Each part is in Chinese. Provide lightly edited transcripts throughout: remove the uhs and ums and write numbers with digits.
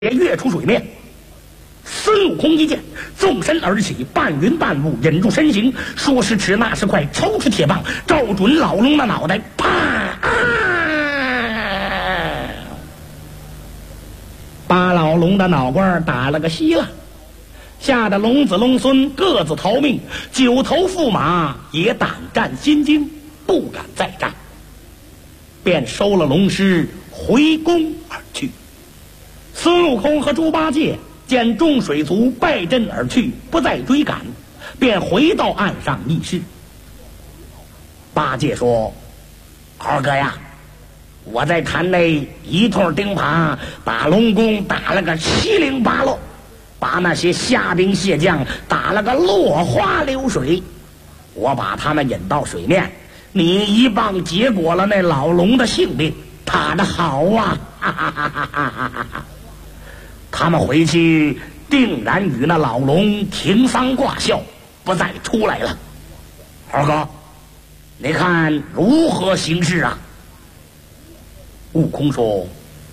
也跃出水面。孙悟空一见，纵身而起，半云半雾，忍住身形，说时迟，那时快，抽出铁棒，照准老龙的脑袋，啪！把老龙的脑瓜打了个稀烂，吓得龙子龙孙各自逃命，九头驸马也胆战心惊，不敢再战，便收了龙狮回宫而去。孙悟空和猪八戒见众水族败阵而去，不再追赶，便回到岸上议事。八戒说：“二哥呀，我在坛内一通钉耙，把龙宫打了个七零八落，把那些虾兵蟹将打了个落花流水。我把他们引到水面，你一棒结果了那老龙的性命，打得好啊！哈哈哈哈哈哈！他们回去定然与那老龙停丧挂孝，不再出来了。二哥，你看如何行事啊？”悟空说：“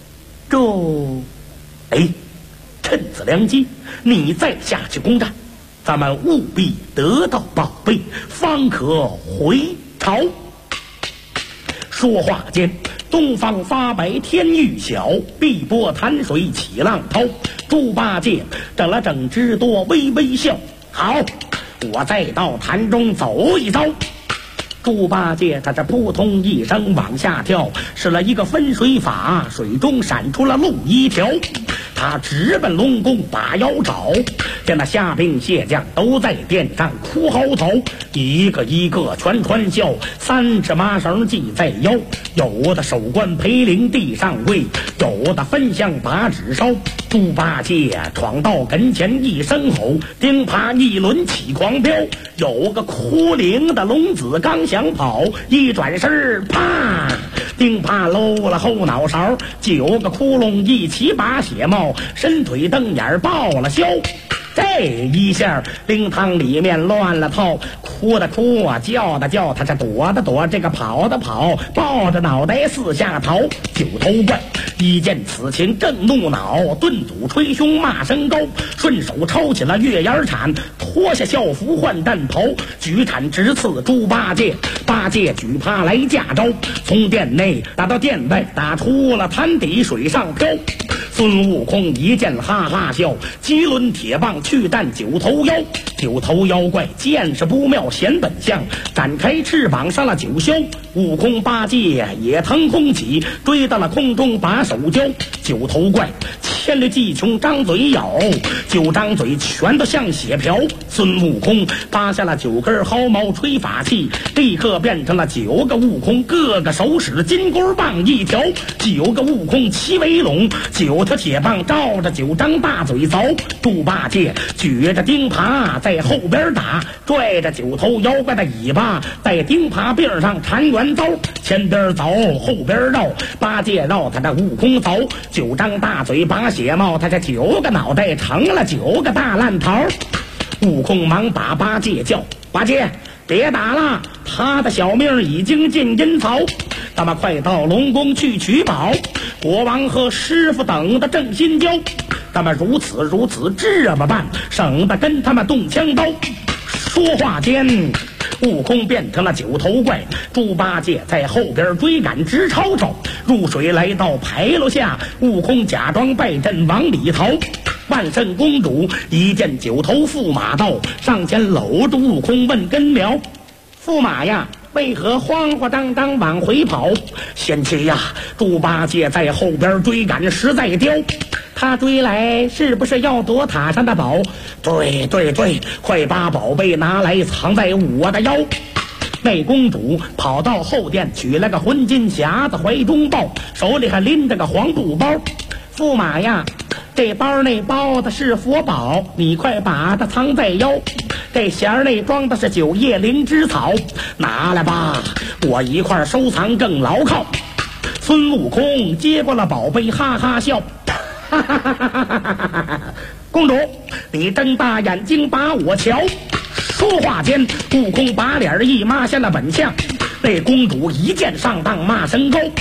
趁此良机，你再下去攻占，咱们务必得到宝贝，方可回朝。”说话间，东方发白，天欲晓，碧波潭水起浪涛。猪八戒整了整只多，微微笑：“好，我再到潭中走一遭。”猪八戒他这扑通一声往下跳，使了一个分水法，水中闪出了路一条。他直奔龙宫把腰找，见那虾兵蟹将都在殿上哭嚎逃，一个一个全穿笑，3尺麻绳系在腰，有的手关裴灵地上跪，有的分香把纸烧。猪八戒闯到跟前一声吼，钉耙一轮起狂飙，有个哭灵的龙子刚想跑，一转身啪，钉耙搂了后脑勺，9个窟窿一起把血冒，伸腿瞪眼爆了销。这一下灵堂里面乱了套，哭的哭啊，叫的叫，他这躲的躲，这个跑的跑，抱着脑袋四下逃。九头怪一见此情正怒恼，顿祖捶胸骂声高，顺手抄起了月牙铲，脱下校服换战袍，举铲直刺猪八戒。八戒举耙来架招，从殿内打到殿外，打出了潭底水上漂。孙悟空一见哈哈笑，几轮铁棒去战九头妖。九头妖怪见势不妙显本相，展开翅膀上了九霄。悟空八戒也腾空起，追到了空中把手交。九头怪千里计穷张嘴咬，9张嘴全都像血瓢。孙悟空扒下了9根毫毛吹法器，立刻变成了9个悟空，各个手使金箍棒一条，9个悟空齐围拢，9条铁棒照着9张大嘴凿。猪八戒举着钉耙在后边打，拽着9头妖怪的尾巴在钉耙柄上缠圆刀，前边凿后边绕，八戒绕他的悟空凿，9张大嘴把血冒，他这9个脑袋成了9个大烂桃。悟空忙把八戒叫：“八戒，别打了，他的小命已经进阴曹，咱们快到龙宫去取宝。国王和师傅等的正心焦，咱们如此这么办，省得跟他们动枪刀。”说话间，悟空变成了9头怪，猪八戒在后边追赶直吵吵。入水来到牌楼下，悟空假装败阵往里逃。万圣公主一见9头驸马到，上前搂住悟空问根苗：“驸马呀，为何慌慌张张往回跑？”贤妻呀，猪八戒在后边追赶实在刁，他追来是不是要夺塔上的宝？对，快把宝贝拿来藏在我的腰。那公主跑到后殿，取了个混金匣子怀中抱，手里还拎着个黄布包。驸马呀，这包内包的是佛宝，你快把它藏在腰。这匣内装的是9叶灵芝草，拿来吧，我一块收藏更牢靠。孙悟空接过了宝贝，哈哈笑：“哈哈哈哈哈哈！公主，你睁大眼睛把我瞧。”说话间，悟空把脸一抹下了本相。那公主一见上当骂声高，猪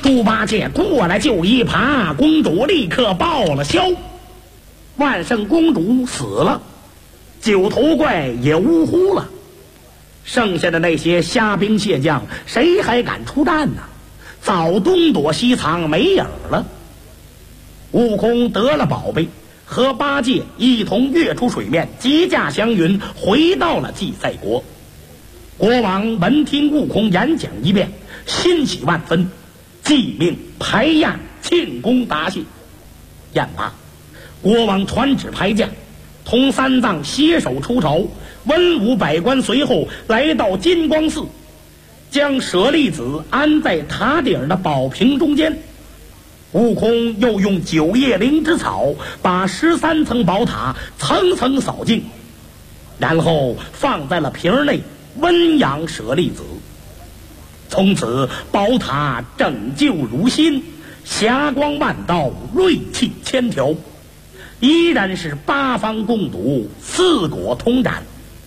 猪八戒过来就一爬，公主立刻报了销。万圣公主死了，九头怪也呜呼了，剩下的那些虾兵蟹将谁还敢出战呢？早东躲西藏没影了。悟空得了宝贝，和八戒一同跃出水面，急驾祥云回到了祭赛国。国王闻听悟空演讲一遍，欣喜万分，即命排宴庆功答谢。宴罢，国王传旨排将，同三藏携手出朝，文武百官随后来到金光寺，将舍利子安在塔顶的宝瓶中间。悟空又用9叶灵芝草把13层宝塔层层扫净，然后放在了瓶内温养舍利子。从此宝塔拯救如新，霞光万道，锐气千条，依然是8方共睹，4国通展。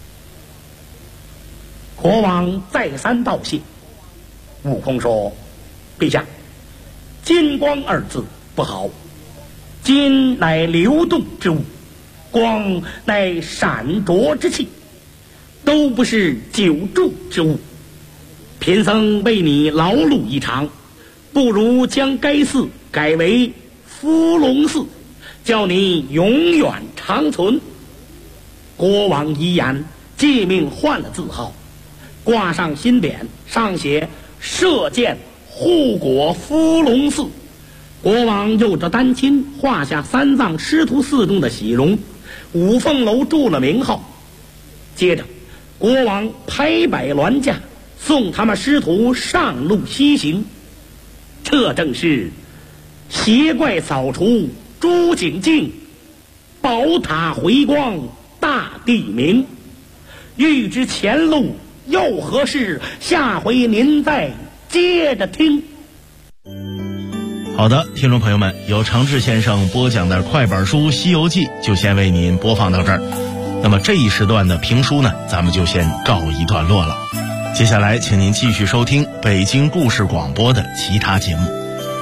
国王再三道谢。悟空说：陛下，金光2字不好，金乃流动之物，光乃闪灼之气，都不是久住之物。贫僧为你劳碌一场，不如将该寺改为伏龙寺，叫你永远长存。国王一言，即命换了字号，挂上新匾，上写射箭护国伏龙寺。国王又着丹青画下三藏师徒4中的喜容，五凤楼铸了名号。接着国王拍摆銮驾，送他们师徒上路西行。这正是邪怪扫除诸景净，宝塔回光大地明。欲知前路又何事，下回您再接着听。 好的，听众朋友们，由常志先生播讲的快本书《西游记》就先为您播放到这儿。那么这一时段的评书呢，咱们就先告一段落了。接下来请您继续收听北京故事广播的其他节目。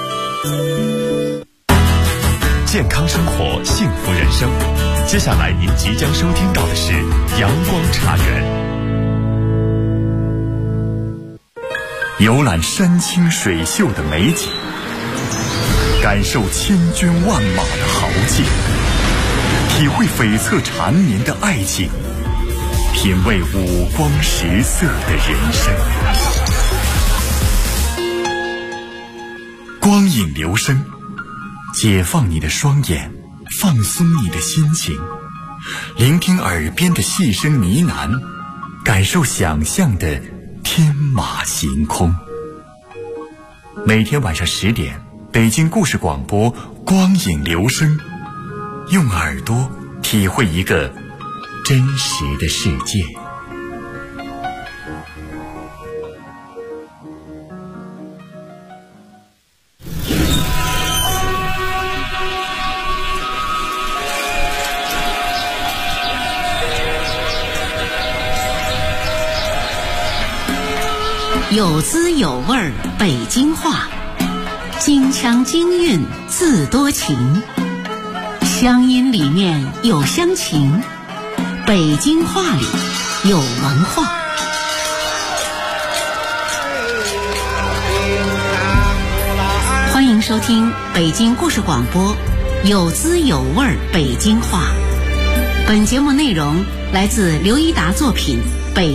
健康生活，幸福人生。接下来您即将收听到的是阳光茶园，游览山清水秀的美景，感受千军万马的豪劲，体会悱恻缠绵的爱情，品味五光十色的人生。光影流声，解放你的双眼，放松你的心情，聆听耳边的细声呢喃，感受想象的天马行空。每天晚上10点，北京故事广播光影流声，用耳朵体会一个真实的世界。 有滋有味儿北京话，京腔京韵字多情，乡音里面有乡情，北京话里有文化。欢迎收听北京故事广播有滋有味儿北京话。本节目内容来自刘一达作品